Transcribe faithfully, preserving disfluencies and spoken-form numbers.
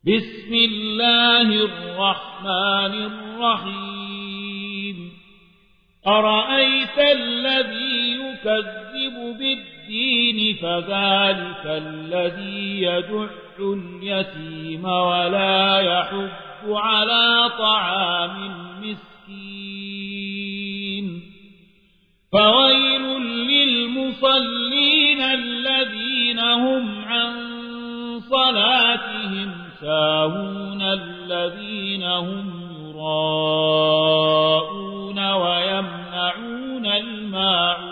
بسم الله الرحمن الرحيم أرأيت الذي يكذب بالدين فذلك الذي يدع اليتيم ولا يحض على طعام المسكين فويل للمصلين الذين هم عن صلاتهم ساهون الذين هم يراءون ويمنعون الماعون